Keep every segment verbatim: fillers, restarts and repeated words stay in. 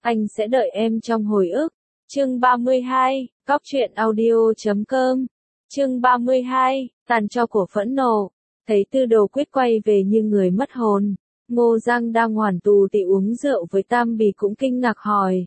Anh sẽ đợi em trong hồi ức. Chương ba mươi hai, Cóc truyện audio chấm com. Chương ba mươi hai, tàn tro của phẫn nộ. Thấy Tư Đồ Quyết quay về như người mất hồn, Ngô Giang đang hoàn tù tị uống rượu với Tam Bì cũng kinh ngạc hỏi.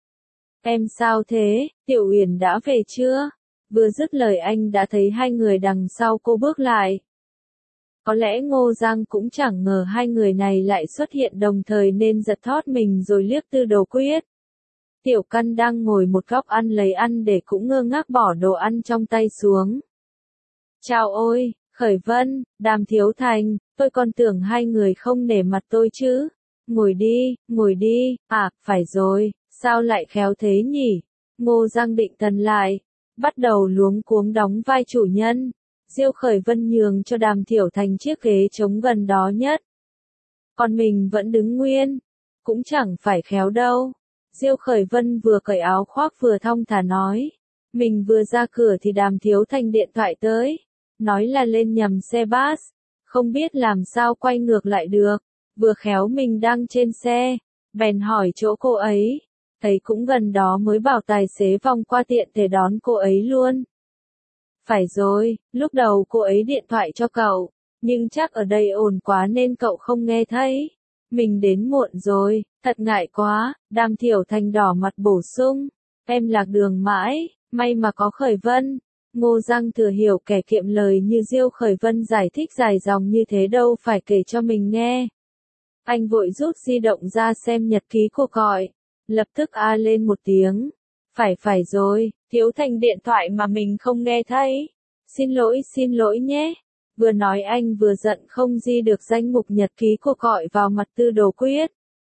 Em sao thế, Tiểu Uyển đã về chưa? Vừa dứt lời anh đã thấy hai người đằng sau cô bước lại. Có lẽ Ngô Giang cũng chẳng ngờ hai người này lại xuất hiện đồng thời nên giật thót mình rồi liếc Tư Đồ Quyết. Tiểu Căn đang ngồi một góc ăn lấy ăn để cũng ngơ ngác bỏ đồ ăn trong tay xuống. Chào ôi, Khởi Vân, Đàm Thiếu Thành, tôi còn tưởng hai người không nể mặt tôi chứ. Ngồi đi, ngồi đi, à, phải rồi, sao lại khéo thế nhỉ? Ngô Giang định thần lại, bắt đầu luống cuống đóng vai chủ nhân. Diêu Khởi Vân nhường cho Đàm Thiểu Thành chiếc ghế trống gần đó nhất. Còn mình vẫn đứng nguyên, cũng chẳng phải khéo đâu. Diêu Khởi Vân vừa cởi áo khoác vừa thong thả nói. Mình vừa ra cửa thì Đàm Thiếu Thành điện thoại tới. Nói là lên nhầm xe bus, không biết làm sao quay ngược lại được. Vừa khéo mình đang trên xe, bèn hỏi chỗ cô ấy. Thấy cũng gần đó mới bảo tài xế vòng qua tiện thể đón cô ấy luôn. Phải rồi, lúc đầu cô ấy điện thoại cho cậu, nhưng chắc ở đây ồn quá nên cậu không nghe thấy. Mình đến muộn rồi, thật ngại quá, Đàm Thiểu Thành đỏ mặt bổ sung. Em lạc đường mãi, may mà có Khởi Vân. Ngô Giang thừa hiểu kẻ kiệm lời như Diêu Khởi Vân giải thích dài dòng như thế đâu phải kể cho mình nghe. Anh vội rút di động ra xem nhật ký cuộc gọi, lập tức a lên một tiếng. Phải phải rồi, Thiếu Thành điện thoại mà mình không nghe thấy. Xin lỗi xin lỗi nhé. Vừa nói anh vừa giận không ghi được danh mục nhật ký cuộc gọi vào mặt Tư Đồ Quyết.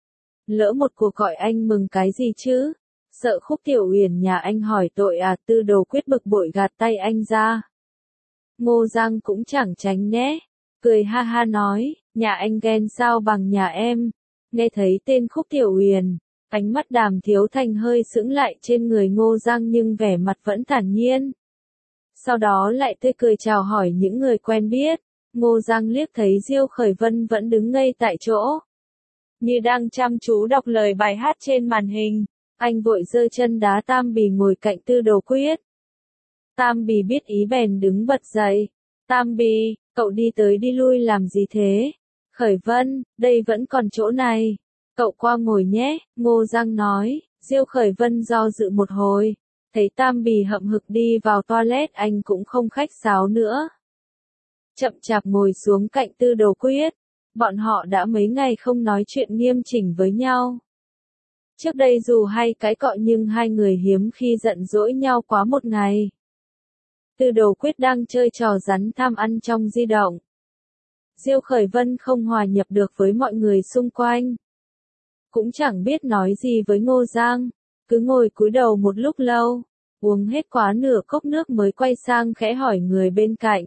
Lỡ một cuộc gọi anh mừng cái gì chứ? Sợ Khúc Tiểu Uyển nhà anh hỏi tội à? Tư Đồ Quyết bực bội gạt tay anh ra. Ngô Giang cũng chẳng tránh né, cười ha ha nói, nhà anh ghen sao bằng nhà em. Nghe thấy tên Khúc Tiểu Uyển, ánh mắt Đàm Thiếu Thành hơi sững lại trên người Ngô Giang nhưng vẻ mặt vẫn thản nhiên. Sau đó lại tươi cười chào hỏi những người quen biết. Ngô Giang liếc thấy Diêu Khởi Vân vẫn đứng ngây tại chỗ, như đang chăm chú đọc lời bài hát trên màn hình. Anh vội giơ chân đá Tam Bì ngồi cạnh Tư Đồ Quyết. Tam Bì biết ý bèn đứng bật dậy. Tam Bì, cậu đi tới đi lui làm gì thế? Khởi Vân, đây vẫn còn chỗ này. Cậu qua ngồi nhé, Ngô Giang nói. Diêu Khởi Vân do dự một hồi. Thấy Tam Bì hậm hực đi vào toilet anh cũng không khách sáo nữa. Chậm chạp ngồi xuống cạnh Tư Đồ Quyết. Bọn họ đã mấy ngày không nói chuyện nghiêm chỉnh với nhau. Trước đây dù hay cãi cọ nhưng hai người hiếm khi giận dỗi nhau quá một ngày. Tư Đồ Quyết đang chơi trò rắn tham ăn trong di động. Diêu Khởi Vân không hòa nhập được với mọi người xung quanh. Cũng chẳng biết nói gì với Ngô Giang, cứ ngồi cúi đầu một lúc lâu, uống hết quá nửa cốc nước mới quay sang khẽ hỏi người bên cạnh.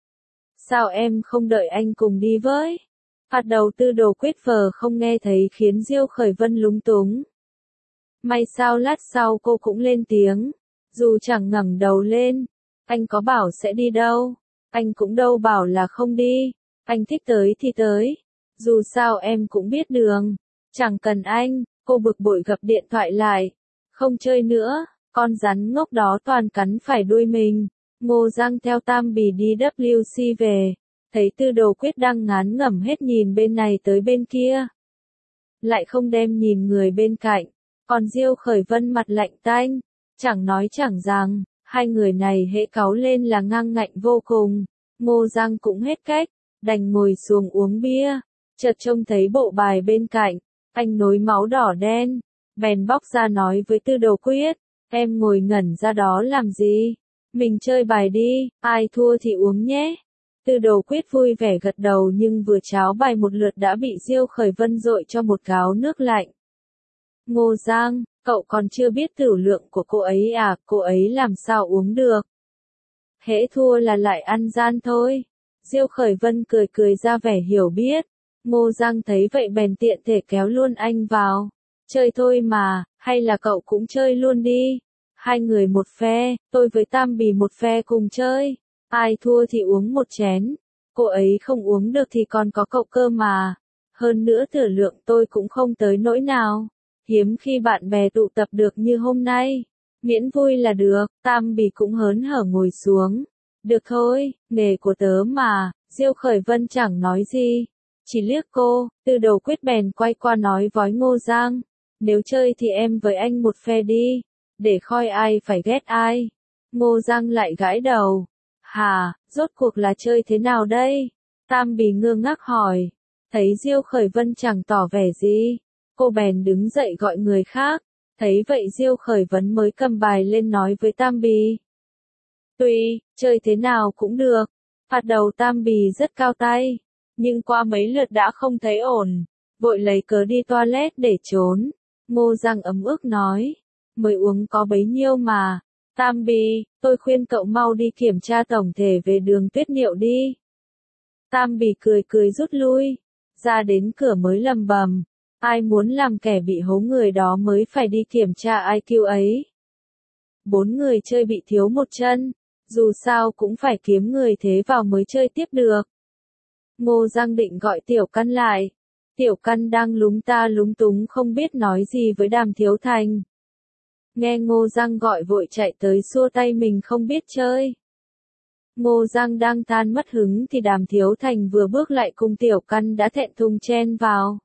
Sao em không đợi anh cùng đi với? Phạt đầu Tư Đồ Quyết vờ không nghe thấy khiến Diêu Khởi Vân lúng túng. May sao lát sau cô cũng lên tiếng, dù chẳng ngẩng đầu lên. Anh có bảo sẽ đi đâu, anh cũng đâu bảo là không đi. Anh thích tới thì tới, dù sao em cũng biết đường. Chẳng cần anh, cô bực bội gập điện thoại lại. Không chơi nữa, con rắn ngốc đó toàn cắn phải đuôi mình. Ngô Giang theo Tam Bì đi W C về, thấy Tư Đồ Quyết đang ngán ngẩm hết nhìn bên này tới bên kia. Lại không đem nhìn người bên cạnh, còn Diêu Khởi Vân mặt lạnh tanh, chẳng nói chẳng rằng, hai người này hễ cáu lên là ngang ngạnh vô cùng. Ngô Giang cũng hết cách, đành ngồi xuống uống bia, chợt trông thấy bộ bài bên cạnh, anh nối máu đỏ đen, bèn bóc ra nói với Tư Đồ Quyết, em ngồi ngẩn ra đó làm gì? Mình chơi bài đi, ai thua thì uống nhé. Tư Đồ Quyết vui vẻ gật đầu nhưng vừa cháo bài một lượt đã bị Diêu Khởi Vân dội cho một gáo nước lạnh. Ngô Giang, cậu còn chưa biết tửu lượng của cô ấy à, cô ấy làm sao uống được? Hễ thua là lại ăn gian thôi. Diêu Khởi Vân cười cười ra vẻ hiểu biết. Ngô Giang thấy vậy bèn tiện thể kéo luôn anh vào. Chơi thôi mà, hay là cậu cũng chơi luôn đi. Hai người một phe, tôi với Tam Bì một phe cùng chơi. Ai thua thì uống một chén. Cô ấy không uống được thì còn có cậu cơ mà. Hơn nữa tử lượng tôi cũng không tới nỗi nào. hiếm khi bạn bè tụ tập được như hôm nay. Miễn vui là được, Tam Bì cũng hớn hở ngồi xuống. Được thôi, nghề của tớ mà, Diêu Khởi Vân chẳng nói gì. Chỉ liếc cô, Tư Đồ Quyết bèn quay qua nói với Ngô Giang. Nếu chơi thì em với anh một phe đi, để coi ai phải ghét ai. Ngô Giang lại gãi đầu. Hà, rốt cuộc là chơi thế nào đây? Tam Bì ngơ ngác hỏi. Thấy Diêu Khởi Vân chẳng tỏ vẻ gì, cô bèn đứng dậy gọi người khác. Thấy vậy Diêu Khởi Vân mới cầm bài lên nói với Tam Bì. Tuy, chơi thế nào cũng được. Phạt đầu Tam Bì rất cao tay, nhưng qua mấy lượt đã không thấy ổn, vội lấy cớ đi toilet để trốn. Ngô Giang ấm ức nói, mới uống có bấy nhiêu mà. Tam Bì, tôi khuyên cậu mau đi kiểm tra tổng thể về đường Tuyết Niệu đi. Tam Bì cười cười rút lui, ra đến cửa mới lầm bầm. Ai muốn làm kẻ bị hố người đó mới phải đi kiểm tra i kiu ấy. Bốn người chơi bị thiếu một chân, dù sao cũng phải kiếm người thế vào mới chơi tiếp được. Ngô Giang định gọi Tiểu Căn lại. Tiểu Căn đang lúng ta lúng túng không biết nói gì với Đàm Thiếu Thành. Nghe Ngô Giang gọi vội chạy tới xua tay mình không biết chơi. Ngô Giang đang than mất hứng thì Đàm Thiếu Thành vừa bước lại cùng Tiểu Căn đã thẹn thùng chen vào.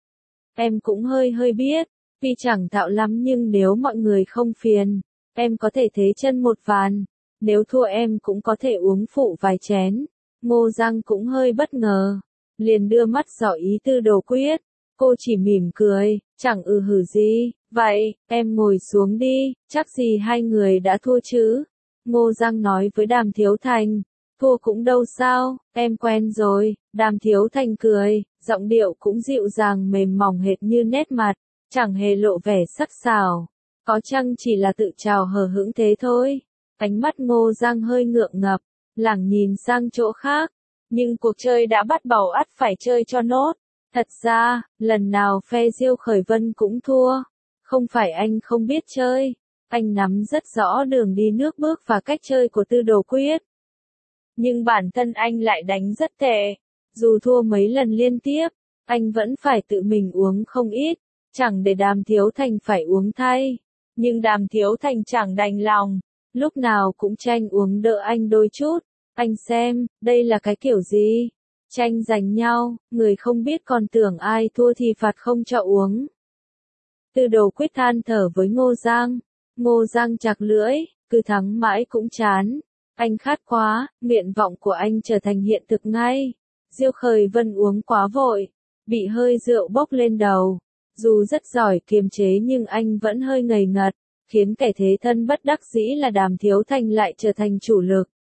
Em cũng hơi hơi biết, tuy chẳng thạo lắm nhưng nếu mọi người không phiền, em có thể thế chân một ván. Nếu thua em cũng có thể uống phụ vài chén. Ngô Giang cũng hơi bất ngờ, liền đưa mắt dò ý Tư Đồ Quyết. Cô chỉ mỉm cười, chẳng ừ hử gì. Vậy, em ngồi xuống đi, chắc gì hai người đã thua chứ. Ngô Giang nói với Đàm Thiếu Thành. Thua cũng đâu sao, em quen rồi. Đàm Thiếu Thành cười, giọng điệu cũng dịu dàng mềm mỏng hệt như nét mặt, chẳng hề lộ vẻ sắc sảo. Có chăng chỉ là tự chào hờ hững thế thôi. Ánh mắt Ngô Giang hơi ngượng ngập, lảng nhìn sang chỗ khác. Nhưng cuộc chơi đã bắt đầu ắt phải chơi cho nốt. Thật ra, lần nào phe Diêu Khởi Vân cũng thua. Không phải anh không biết chơi, anh nắm rất rõ đường đi nước bước và cách chơi của Tư Đồ Quyết. Nhưng bản thân anh lại đánh rất tệ. Dù thua mấy lần liên tiếp, anh vẫn phải tự mình uống không ít, chẳng để Đàm Thiếu Thành phải uống thay. Nhưng Đàm Thiếu Thành chẳng đành lòng, lúc nào cũng tranh uống đỡ anh đôi chút. Anh xem, đây là cái kiểu gì? Tranh giành nhau, người không biết còn tưởng ai thua thì phạt không cho uống. Tư Đồ Quyết than thở với Ngô Giang. Ngô Giang chặt lưỡi, cứ thắng mãi cũng chán. Anh khát quá, nguyện vọng của anh trở thành hiện thực ngay. Diêu Khởi Vân uống quá vội, bị hơi rượu bốc lên đầu. Dù rất giỏi kiềm chế nhưng anh vẫn hơi ngây ngật, khiến kẻ thế thân bất đắc dĩ là Đàm Thiếu Thành lại trở thành chủ lực.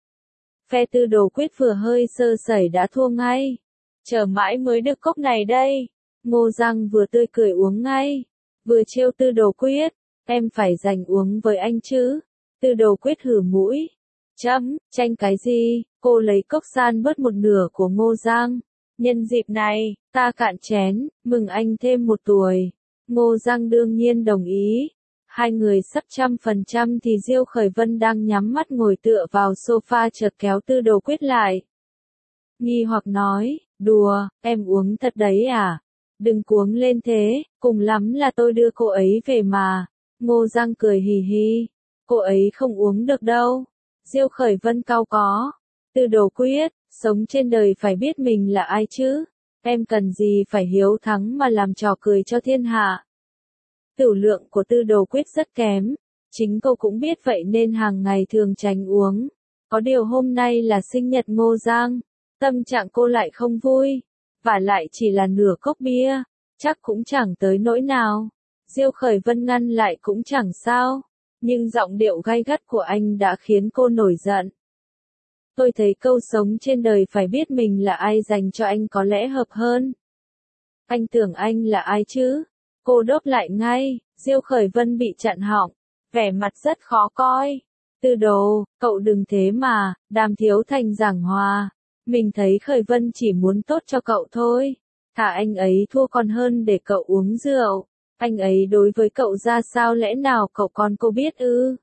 Phe Tư Đồ Quyết vừa hơi sơ sẩy đã thua ngay. Chờ mãi mới được cốc này đây. Ngô Giang vừa tươi cười uống ngay, vừa trêu Tư Đồ Quyết. Em phải dành uống với anh chứ. Tư Đồ Quyết hử mũi. Chấm, tranh cái gì? Cô lấy cốc san bớt một nửa của Ngô Giang. Nhân dịp này, ta cạn chén, mừng anh thêm một tuổi. Ngô Giang đương nhiên đồng ý. Hai người sắp trăm phần trăm thì Diêu Khởi Vân đang nhắm mắt ngồi tựa vào sofa chợt kéo Tư Đồ Quyết lại. Nghi hoặc nói, đùa, em uống thật đấy à? Đừng cuống lên thế, cùng lắm là tôi đưa cô ấy về mà. Ngô Giang cười hì hì, cô ấy không uống được đâu. Diêu Khởi Vân cau có. Tư Đồ Quyết, sống trên đời phải biết mình là ai chứ. Em cần gì phải hiếu thắng mà làm trò cười cho thiên hạ. Tửu lượng của Tư Đồ Quyết rất kém. Chính cô cũng biết vậy nên hàng ngày thường tránh uống. Có điều hôm nay là sinh nhật Ngô Giang. Tâm trạng cô lại không vui. Và lại chỉ là nửa cốc bia. Chắc cũng chẳng tới nỗi nào. Diêu Khởi Vân ngăn lại cũng chẳng sao. Nhưng giọng điệu gay gắt của anh đã khiến cô nổi giận. Tôi thấy câu sống trên đời phải biết mình là ai dành cho anh có lẽ hợp hơn. Anh tưởng anh là ai chứ? Cô đốt lại ngay. Diêu Khởi Vân bị chặn họng, vẻ mặt rất khó coi. Tư Đồ, cậu đừng thế mà. Đàm Thiếu Thành giảng hòa. Mình thấy Khởi Vân chỉ muốn tốt cho cậu thôi. Thà anh ấy thua còn hơn để cậu uống rượu. Anh ấy đối với cậu ra sao lẽ nào cậu còn cô biết ư?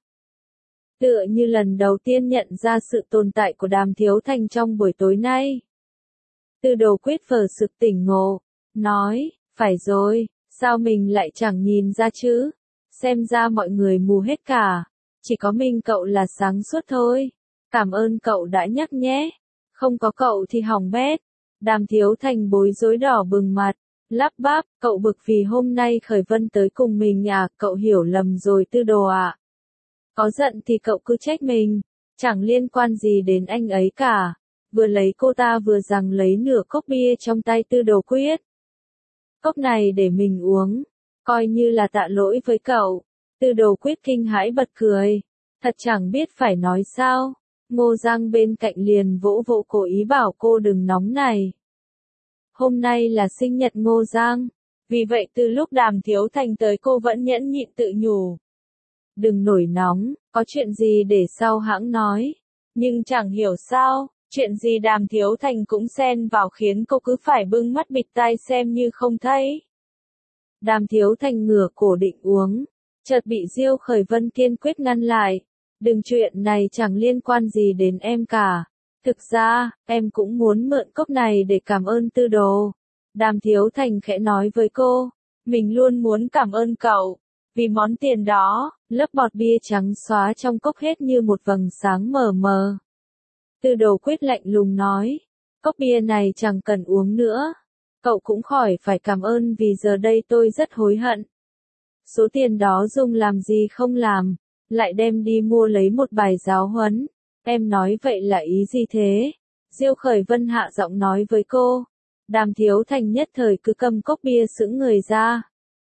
Tựa như lần đầu tiên nhận ra sự tồn tại của Đàm Thiếu Thành trong buổi tối nay. Tư Đồ Quyết vờ sực tỉnh ngộ, nói, phải rồi, Sao mình lại chẳng nhìn ra chứ? Xem ra mọi người mù hết cả. Chỉ có mình cậu là sáng suốt thôi. Cảm ơn cậu đã nhắc nhé. Không có cậu thì hỏng bét. Đàm Thiếu Thành bối rối đỏ bừng mặt, lắp bắp, cậu bực vì hôm nay Khởi Vân tới cùng mình à, cậu hiểu lầm rồi Tư Đồ ạ. Có giận thì cậu cứ trách mình, chẳng liên quan gì đến anh ấy cả. Vừa lấy cô ta vừa giằng lấy nửa cốc bia trong tay Tư Đồ Quyết. Cốc này để mình uống, coi như là tạ lỗi với cậu. Tư Đồ Quyết kinh hãi bật cười, thật chẳng biết phải nói sao. Ngô Giang bên cạnh liền vỗ vỗ cố ý bảo cô đừng nóng này. Hôm nay là sinh nhật Ngô Giang, vì vậy từ lúc Đàm Thiếu Thành tới cô vẫn nhẫn nhịn tự nhủ. Đừng nổi nóng, có chuyện gì để sau hãng nói. Nhưng chẳng hiểu sao, chuyện gì Đàm Thiếu Thành cũng xen vào khiến cô cứ phải bưng mắt bịt tai xem như không thấy. Đàm Thiếu Thành ngửa cổ định uống, chợt bị Diêu Khởi Vân kiên quyết ngăn lại. Đừng, chuyện này chẳng liên quan gì đến em cả. Thực ra, em cũng muốn mượn cốc này để cảm ơn Tư Đồ. Đàm Thiếu Thành khẽ nói với cô, mình luôn muốn cảm ơn cậu. Vì món tiền đó, lớp bọt bia trắng xóa trong cốc hết như một vầng sáng mờ mờ. Tư Đồ Quyết lạnh lùng nói, cốc bia này chẳng cần uống nữa. Cậu cũng khỏi phải cảm ơn vì giờ đây tôi rất hối hận. Số tiền đó dùng làm gì không làm, lại đem đi mua lấy một bài giáo huấn. Em nói vậy là ý gì thế? Diêu Khởi Vân hạ giọng nói với cô. Đàm Thiếu Thành nhất thời cứ cầm cốc bia sững người ra.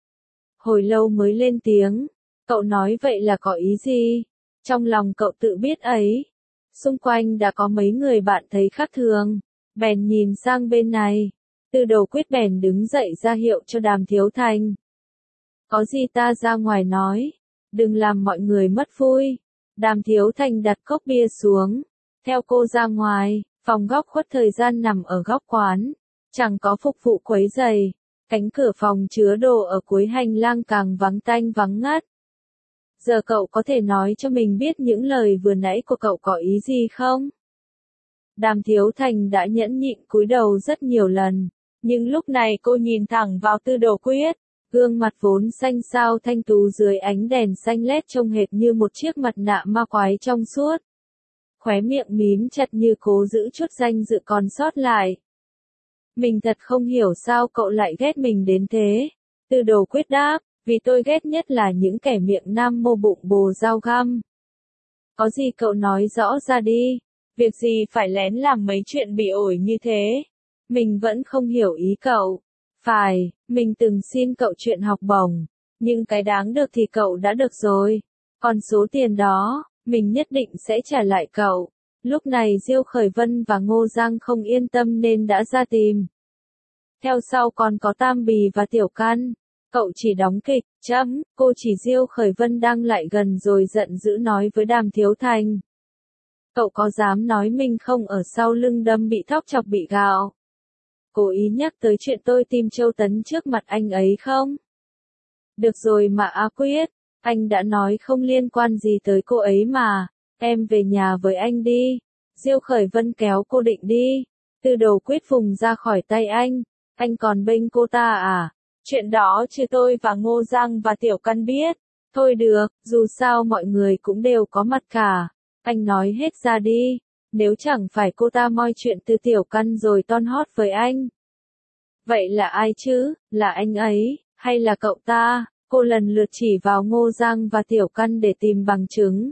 Hồi lâu mới lên tiếng, cậu nói vậy là có ý gì? Trong lòng cậu tự biết ấy. Xung quanh đã có mấy người bạn thấy khác thường, bèn nhìn sang bên này. Tư Đồ Quyết bèn đứng dậy ra hiệu cho Đàm Thiếu Thành. Có gì ta ra ngoài nói, đừng làm mọi người mất vui. Đàm Thiếu Thành đặt cốc bia xuống, theo cô ra ngoài, phòng góc khuất thời gian nằm ở góc quán, chẳng có phục vụ quấy rầy, cánh cửa phòng chứa đồ ở cuối hành lang càng vắng tanh vắng ngắt. Giờ cậu có thể nói cho mình biết những lời vừa nãy của cậu có ý gì không? Đàm Thiếu Thành đã nhẫn nhịn cúi đầu rất nhiều lần, nhưng lúc này cô nhìn thẳng vào Tư Đồ Quyết. Gương mặt vốn xanh xao thanh tú dưới ánh đèn xanh lét trông hệt như một chiếc mặt nạ ma quái trong suốt. Khóe miệng mím chặt như cố giữ chút danh dự còn sót lại. Mình thật không hiểu sao cậu lại ghét mình đến thế. Tư Đồ Quyết đáp, vì tôi ghét nhất là những kẻ miệng nam mô bụng bồ dao găm. Có gì cậu nói rõ ra đi, việc gì phải lén làm mấy chuyện bị ổi như thế. Mình vẫn không hiểu ý cậu. Phải, mình từng xin cậu chuyện học bổng, nhưng cái đáng được thì cậu đã được rồi. Còn số tiền đó, mình nhất định sẽ trả lại cậu. Lúc này Diêu Khởi Vân và Ngô Giang không yên tâm nên đã ra tìm. Theo sau còn có Tam Bì và Tiểu Căn. Cậu chỉ đóng kịch, chấm, cô chỉ Diêu Khởi Vân đang lại gần rồi giận dữ nói với Đàm Thiếu Thành. Cậu có dám nói mình không ở sau lưng đâm bị thóc chọc bị gạo? Cố ý nhắc tới chuyện tôi tìm Châu Tấn trước mặt anh ấy không? Được rồi mà A Quyết, anh đã nói không liên quan gì tới cô ấy mà, em về nhà với anh đi. Diêu Khởi Vân kéo cô định đi, Tư Đồ Quyết vùng ra khỏi tay anh, anh còn bênh cô ta à? Chuyện đó chứ tôi và Ngô Giang và Tiểu Căn biết. Thôi được, dù sao mọi người cũng đều có mặt cả, anh nói hết ra đi. Nếu chẳng phải cô ta moi chuyện từ Tiểu Căn rồi ton hót với anh. Vậy là ai chứ, là anh ấy, hay là cậu ta? Cô lần lượt chỉ vào Ngô Giang và Tiểu Căn để tìm bằng chứng.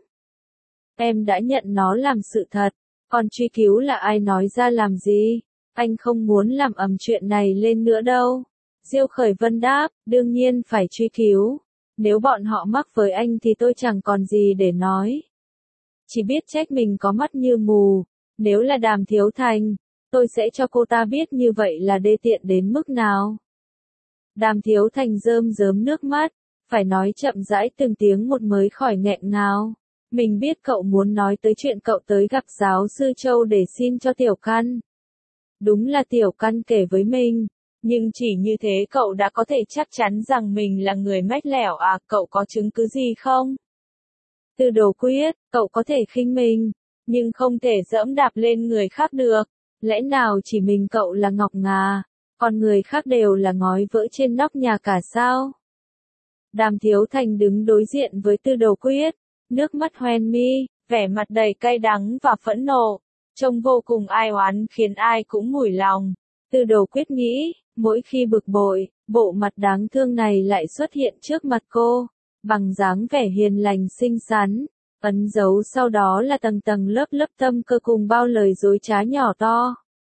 Em đã nhận nó làm sự thật, còn truy cứu là ai nói ra làm gì? Anh không muốn làm ầm chuyện này lên nữa đâu. Diêu Khởi Vân đáp, đương nhiên phải truy cứu. Nếu bọn họ mắc với anh thì tôi chẳng còn gì để nói. Chỉ biết trách mình có mắt như mù. Nếu là Đàm Thiếu Thành, tôi sẽ cho cô ta biết như vậy là đê tiện đến mức nào. Đàm Thiếu Thành rơm rớm nước mắt, phải nói chậm rãi từng tiếng một mới khỏi nghẹn ngào. Mình biết cậu muốn nói tới chuyện cậu tới gặp giáo sư Châu để xin cho Tiểu Căn. Đúng là Tiểu Căn kể với mình, nhưng chỉ như thế cậu đã có thể chắc chắn rằng mình là người mách lẻo à, cậu có chứng cứ gì không? Tư Đồ Quyết, cậu có thể khinh mình, nhưng không thể dẫm đạp lên người khác được. Lẽ nào chỉ mình cậu là ngọc ngà, Còn người khác đều là ngói vỡ trên nóc nhà cả sao? Đàm Thiếu Thành đứng đối diện với Tư Đồ Quyết, nước mắt hoen mi, vẻ mặt đầy cay đắng và phẫn nộ, trông vô cùng ai oán khiến ai cũng mủi lòng. Tư Đồ Quyết nghĩ, mỗi khi bực bội, bộ mặt đáng thương này lại xuất hiện trước mặt cô, bằng dáng vẻ hiền lành xinh xắn, ẩn giấu sau đó là tầng tầng lớp lớp tâm cơ cùng bao lời dối trá nhỏ to.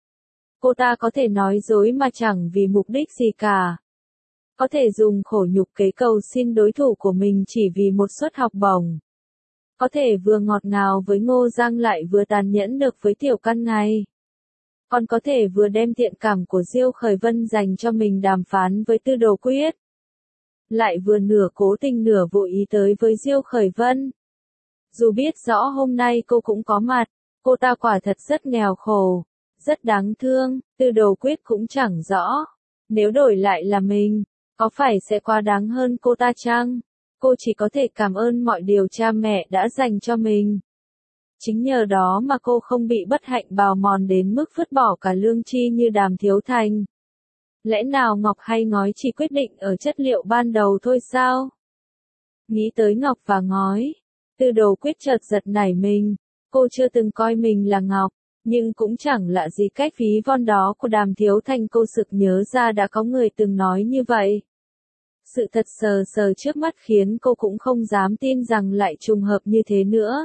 Cô ta có thể nói dối mà chẳng vì mục đích gì cả. Có thể dùng khổ nhục kế cầu xin đối thủ của mình chỉ vì một suất học bổng. Có thể vừa ngọt ngào với Ngô Giang lại vừa tàn nhẫn được với Tiểu Căn này. Còn có thể vừa đem thiện cảm của Diêu Khởi Vân dành cho mình đàm phán với Tư Đồ Quyết. Lại vừa nửa cố tình nửa vô ý tới với Diêu Khởi Vân. Dù biết rõ hôm nay cô cũng có mặt, cô ta quả thật rất nghèo khổ, rất đáng thương, Tư Đồ Quyết cũng chẳng rõ. Nếu đổi lại là mình, có phải sẽ quá đáng hơn cô ta chăng? Cô chỉ có thể cảm ơn mọi điều cha mẹ đã dành cho mình. Chính nhờ đó mà cô không bị bất hạnh bào mòn đến mức vứt bỏ cả lương tri như Đàm Thiếu Thành. Lẽ nào ngọc hay ngói chỉ quyết định ở chất liệu ban đầu thôi sao? Nghĩ tới ngọc và ngói, Tư Đồ Quyết chợt giật nảy mình. Cô chưa từng coi mình là ngọc, nhưng cũng chẳng lạ gì cách ví von đó của Đàm Thiếu Thành. Cô sực nhớ ra đã có người từng nói như vậy. Sự thật sờ sờ trước mắt khiến cô cũng không dám tin rằng lại trùng hợp như thế nữa.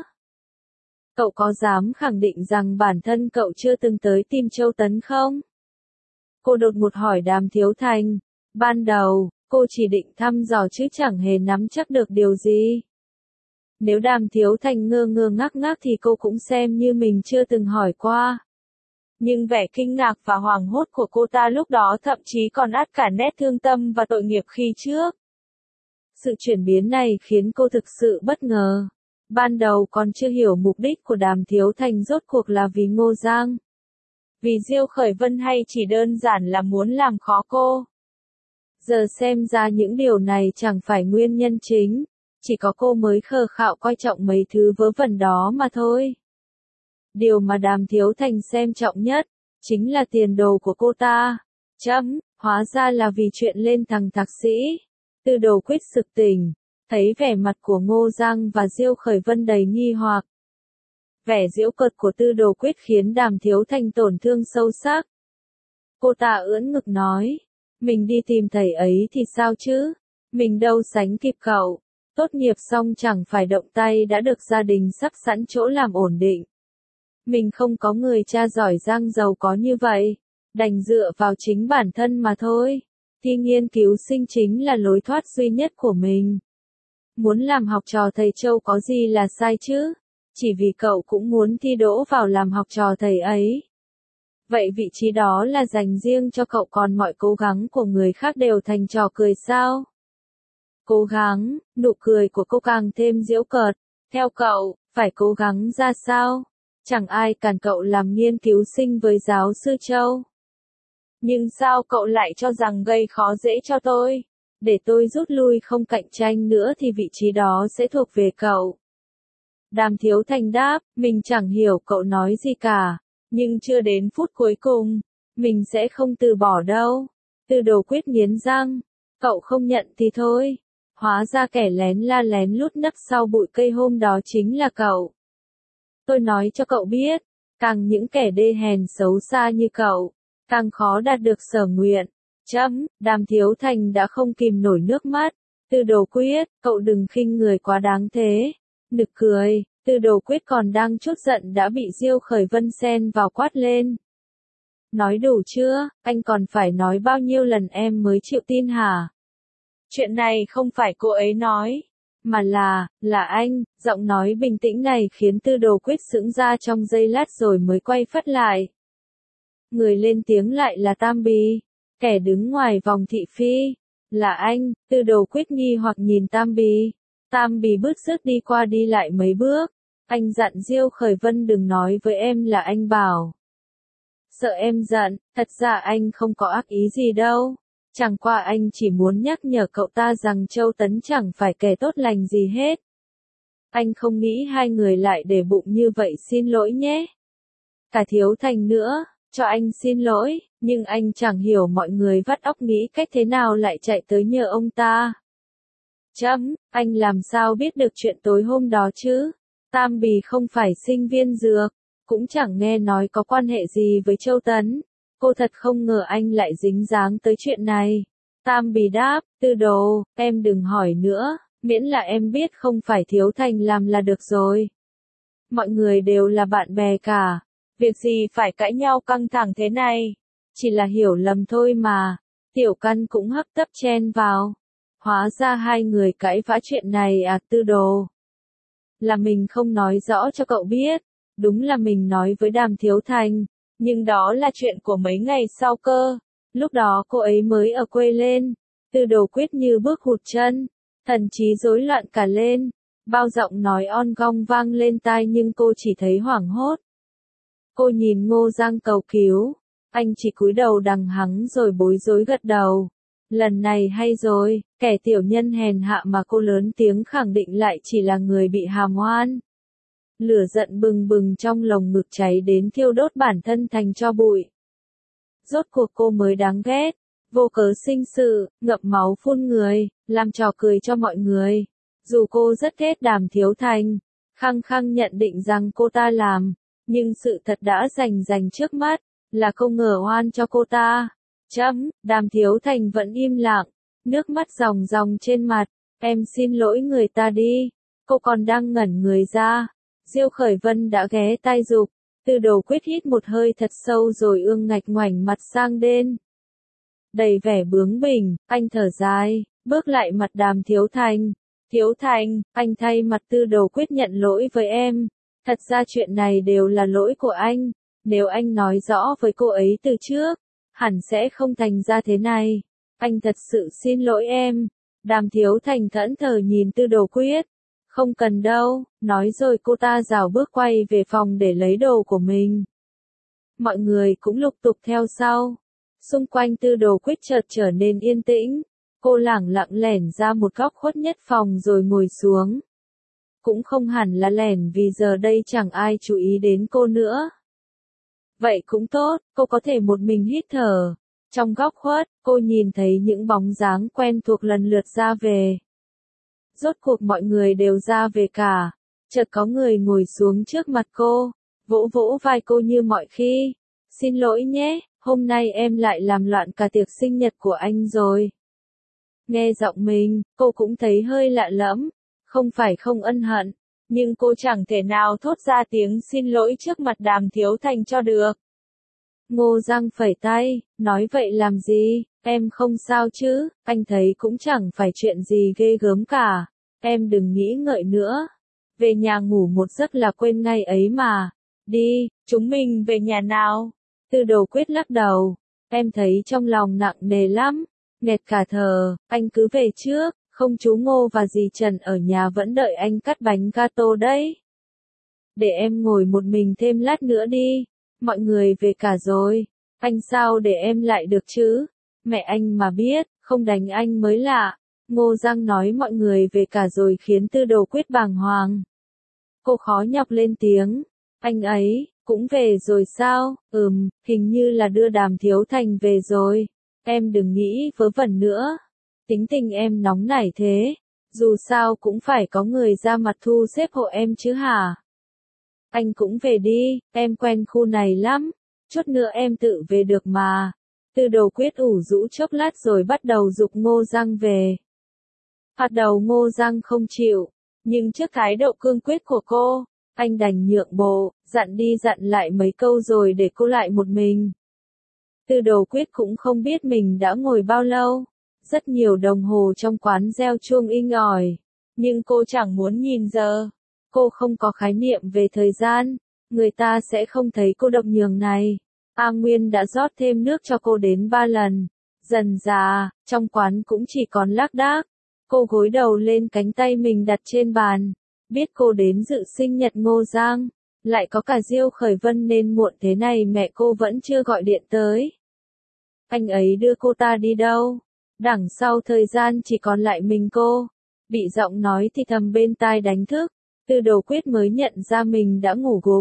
Cậu có dám khẳng định rằng bản thân cậu chưa từng tới tìm Châu Tấn không? Cô đột ngột hỏi Đàm Thiếu Thành. Ban đầu, cô chỉ định thăm dò chứ chẳng hề nắm chắc được điều gì. Nếu Đàm Thiếu Thành ngơ ngơ ngác ngác thì cô cũng xem như mình chưa từng hỏi qua. Nhưng vẻ kinh ngạc và hoảng hốt của cô ta lúc đó thậm chí còn át cả nét thương tâm và tội nghiệp khi trước. Sự chuyển biến này khiến cô thực sự bất ngờ. Ban đầu còn chưa hiểu mục đích của Đàm Thiếu Thành rốt cuộc là vì Ngô Giang. Vì Diêu Khởi Vân hay chỉ đơn giản là muốn làm khó cô. Giờ xem ra những điều này chẳng phải nguyên nhân chính, chỉ có cô mới khờ khạo coi trọng mấy thứ vớ vẩn đó mà thôi. Điều mà Đàm Thiếu Thành xem trọng nhất, chính là tiền đồ của cô ta. Chấm, hóa ra là vì chuyện lên thằng thạc sĩ. Tư Đồ Quyết sực tỉnh, thấy vẻ mặt của Ngô Giang và Diêu Khởi Vân đầy nghi hoặc. Vẻ giễu cợt của Tư Đồ Quyết khiến Đàm Thiếu Thành tổn thương sâu sắc. Cô ta ưỡn ngực nói, mình đi tìm thầy ấy thì sao chứ, mình đâu sánh kịp cậu, tốt nghiệp xong chẳng phải động tay đã được gia đình sắp sẵn chỗ làm ổn định. Mình không có người cha giỏi giang giàu có như vậy, đành dựa vào chính bản thân mà thôi. Thi nghiên cứu sinh chính là lối thoát duy nhất của mình. Muốn làm học trò thầy Châu có gì là sai chứ? Chỉ vì cậu cũng muốn thi đỗ vào làm học trò thầy ấy. Vậy vị trí đó là dành riêng cho cậu, còn mọi cố gắng của người khác đều thành trò cười sao? Cố gắng, nụ cười của cô càng thêm giễu cợt. Theo cậu, phải cố gắng ra sao? Chẳng ai cản cậu làm nghiên cứu sinh với giáo sư Châu. Nhưng sao cậu lại cho rằng gây khó dễ cho tôi? Để tôi rút lui không cạnh tranh nữa thì vị trí đó sẽ thuộc về cậu. Đàm Thiếu Thành đáp, mình chẳng hiểu cậu nói gì cả, nhưng chưa đến phút cuối cùng, mình sẽ không từ bỏ đâu. Tư Đồ Quyết nghiến răng, cậu không nhận thì thôi. Hóa ra kẻ lén la lén lút nấp sau bụi cây hôm đó chính là cậu. Tôi nói cho cậu biết, càng những kẻ đê hèn xấu xa như cậu, càng khó đạt được sở nguyện. Chấm, Đàm Thiếu Thành đã không kìm nổi nước mắt. Tư Đồ Quyết, cậu đừng khinh người quá đáng thế. Nực cười, Tư Đồ Quyết còn đang chút giận đã bị Diêu Khởi Vân xen vào quát lên. Nói đủ chưa, anh còn phải nói bao nhiêu lần em mới chịu tin hả? Chuyện này không phải cô ấy nói, mà là, là anh. Giọng nói bình tĩnh này khiến Tư Đồ Quyết sững ra trong giây lát rồi mới quay phắt lại. Người lên tiếng lại là Tam Bì, kẻ đứng ngoài vòng thị phi. Là anh, Tư Đồ Quyết nghi hoặc nhìn Tam Bì. Tam Bì bứt rứt đi qua đi lại mấy bước. Anh dặn Diêu Khởi Vân đừng nói với em là anh bảo. Sợ em giận, thật ra anh không có ác ý gì đâu. Chẳng qua anh chỉ muốn nhắc nhở cậu ta rằng Châu Tấn chẳng phải kẻ tốt lành gì hết. Anh không nghĩ hai người lại để bụng như vậy, xin lỗi nhé. Cả Thiếu Thành nữa, cho anh xin lỗi, nhưng anh chẳng hiểu mọi người vắt óc nghĩ cách thế nào lại chạy tới nhờ ông ta. Chấm, anh làm sao biết được chuyện tối hôm đó chứ? Tam Bì không phải sinh viên dược, cũng chẳng nghe nói có quan hệ gì với Châu Tấn. Cô thật không ngờ anh lại dính dáng tới chuyện này. Tam Bì đáp, Tư Đồ, em đừng hỏi nữa, miễn là em biết không phải Thiếu Thành làm là được rồi. Mọi người đều là bạn bè cả, việc gì phải cãi nhau căng thẳng thế này, chỉ là hiểu lầm thôi mà. Tiểu Căn cũng hấp tấp chen vào. Hóa ra hai người cãi vã chuyện này à Tư Đồ. Là mình không nói rõ cho cậu biết, đúng là mình nói với Đàm Thiếu Thành, nhưng đó là chuyện của mấy ngày sau cơ, lúc đó cô ấy mới ở quê lên. Tư Đồ quyết như bước hụt chân, thần trí rối loạn cả lên, bao giọng nói on gong vang lên tai nhưng cô chỉ thấy hoảng hốt. Cô nhìn Ngô Giang cầu cứu, anh chỉ cúi đầu đằng hắng rồi bối rối gật đầu. Lần này hay rồi, kẻ tiểu nhân hèn hạ mà cô lớn tiếng khẳng định lại chỉ là người bị hàm oan. Lửa giận bừng bừng trong lồng ngực cháy đến thiêu đốt bản thân thành tro bụi. Rốt cuộc cô mới đáng ghét, vô cớ sinh sự, ngậm máu phun người, làm trò cười cho mọi người. Dù cô rất ghét Đàm Thiếu Thành, khăng khăng nhận định rằng cô ta làm, nhưng sự thật đã rành rành trước mắt, là không ngờ oan cho cô ta. Chấm, Đàm Thiếu Thành vẫn im lặng, nước mắt ròng ròng trên mặt, em xin lỗi người ta đi. Cô còn đang ngẩn người ra, Diêu Khởi Vân đã ghé tai giục. Tư Đồ quyết hít một hơi thật sâu rồi ương ngạch ngoảnh mặt sang bên. Đầy vẻ bướng bỉnh, anh thở dài, bước lại mặt Đàm Thiếu Thành. Thiếu Thành, anh thay mặt Tư Đồ quyết nhận lỗi với em. Thật ra chuyện này đều là lỗi của anh, nếu anh nói rõ với cô ấy từ trước, hẳn sẽ không thành ra thế này. Anh thật sự xin lỗi em. Đàm Thiếu Thành thẫn thờ nhìn Tư Đồ quyết. Không cần đâu, nói rồi cô ta rảo bước quay về phòng để lấy đồ của mình. Mọi người cũng lục tục theo sau. Xung quanh Tư Đồ quyết chợt trở nên yên tĩnh. Cô lẳng lặng lẻn ra một góc khuất nhất phòng rồi ngồi xuống. Cũng không hẳn là lẻn vì giờ đây chẳng ai chú ý đến cô nữa. Vậy cũng tốt, cô có thể một mình hít thở. Trong góc khuất, cô nhìn thấy những bóng dáng quen thuộc lần lượt ra về. Rốt cuộc mọi người đều ra về cả. Chợt có người ngồi xuống trước mặt cô, vỗ vỗ vai cô như mọi khi. Xin lỗi nhé, hôm nay em lại làm loạn cả tiệc sinh nhật của anh rồi. Nghe giọng mình, cô cũng thấy hơi lạ lẫm. Không phải không ân hận, nhưng cô chẳng thể nào thốt ra tiếng xin lỗi trước mặt Đàm Thiếu Thành cho được. Ngô Giang phẩy tay, nói vậy làm gì, em không sao chứ, anh thấy cũng chẳng phải chuyện gì ghê gớm cả, em đừng nghĩ ngợi nữa. Về nhà ngủ một giấc là quên ngay ấy mà. Đi, chúng mình về nhà nào. Tư Đồ quyết lắc đầu, em thấy trong lòng nặng nề lắm, nghẹt cả thở, anh cứ về trước. Không chú Ngô và dì Trần ở nhà vẫn đợi anh cắt bánh gato đấy. Để em ngồi một mình thêm lát nữa đi. Mọi người về cả rồi. Anh sao để em lại được chứ? Mẹ anh mà biết, không đánh anh mới lạ. Ngô Giang nói mọi người về cả rồi khiến Tư Đồ quyết bàng hoàng. Cô khó nhọc lên tiếng. Anh ấy, cũng về rồi sao? Ừm, hình như là đưa Đàm Thiếu Thành về rồi. Em đừng nghĩ vớ vẩn nữa. Tính tình em nóng nảy thế, dù sao cũng phải có người ra mặt thu xếp hộ em chứ hả? Anh cũng về đi, em quen khu này lắm, chút nữa em tự về được mà. Tư Đồ quyết ủ rũ chốc lát rồi bắt đầu giục Ngô Giang về. Bắt đầu Ngô Giang không chịu, nhưng trước thái độ cương quyết của cô, anh đành nhượng bộ, dặn đi dặn lại mấy câu rồi để cô lại một mình. Tư Đồ quyết cũng không biết mình đã ngồi bao lâu. Rất nhiều đồng hồ trong quán reo chuông inh ỏi, nhưng cô chẳng muốn nhìn giờ. Cô không có khái niệm về thời gian, người ta sẽ không thấy cô độc nhường này. A Nguyên đã rót thêm nước cho cô đến ba lần. Dần dà, trong quán cũng chỉ còn lác đác. Cô gối đầu lên cánh tay mình đặt trên bàn. Biết cô đến dự sinh nhật Ngô Giang, lại có cả Diêu Khởi Vân nên muộn thế này mẹ cô vẫn chưa gọi điện tới. Anh ấy đưa cô ta đi đâu? Đằng sau thời gian chỉ còn lại mình cô. Bị giọng nói thì thầm bên tai đánh thức. Tư Đồ quyết mới nhận ra mình đã ngủ gục.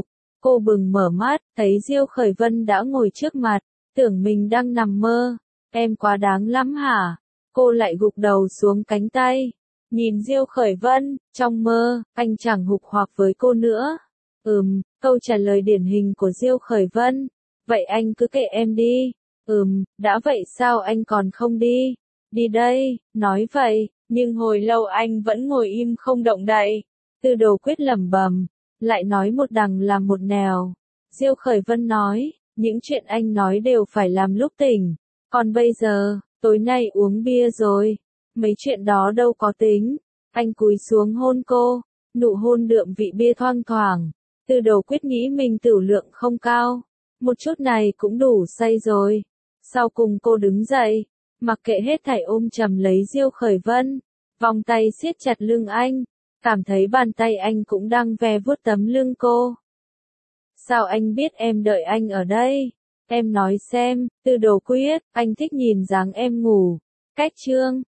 Cô bừng mở mắt, thấy Diêu Khởi Vân đã ngồi trước mặt, tưởng mình đang nằm mơ. Em quá đáng lắm hả? Cô lại gục đầu xuống cánh tay. Nhìn Diêu Khởi Vân, trong mơ, anh chẳng hục hoạc với cô nữa. Ừm, câu trả lời điển hình của Diêu Khởi Vân. Vậy anh cứ kệ em đi. Ừm, đã vậy sao anh còn không đi? Đi đây, nói vậy, nhưng hồi lâu anh vẫn ngồi im không động đậy. Tư Đồ Quyết lẩm bẩm, lại nói một đằng làm một nẻo. Diêu Khởi Vân nói, những chuyện anh nói đều phải làm lúc tỉnh. Còn bây giờ, tối nay uống bia rồi. Mấy chuyện đó đâu có tính. Anh cúi xuống hôn cô, nụ hôn đượm vị bia thoang thoảng. Tư Đồ Quyết nghĩ mình tửu lượng không cao. Một chút này cũng đủ say rồi. Sau cùng cô đứng dậy, mặc kệ hết thảy ôm chầm lấy Diêu Khởi Vân. Vòng tay siết chặt lưng anh, cảm thấy bàn tay anh cũng đang ve vuốt tấm lưng cô. Sao anh biết em đợi anh ở đây? Em nói xem, Tư Đồ Quyết, anh thích nhìn dáng em ngủ. Cách chương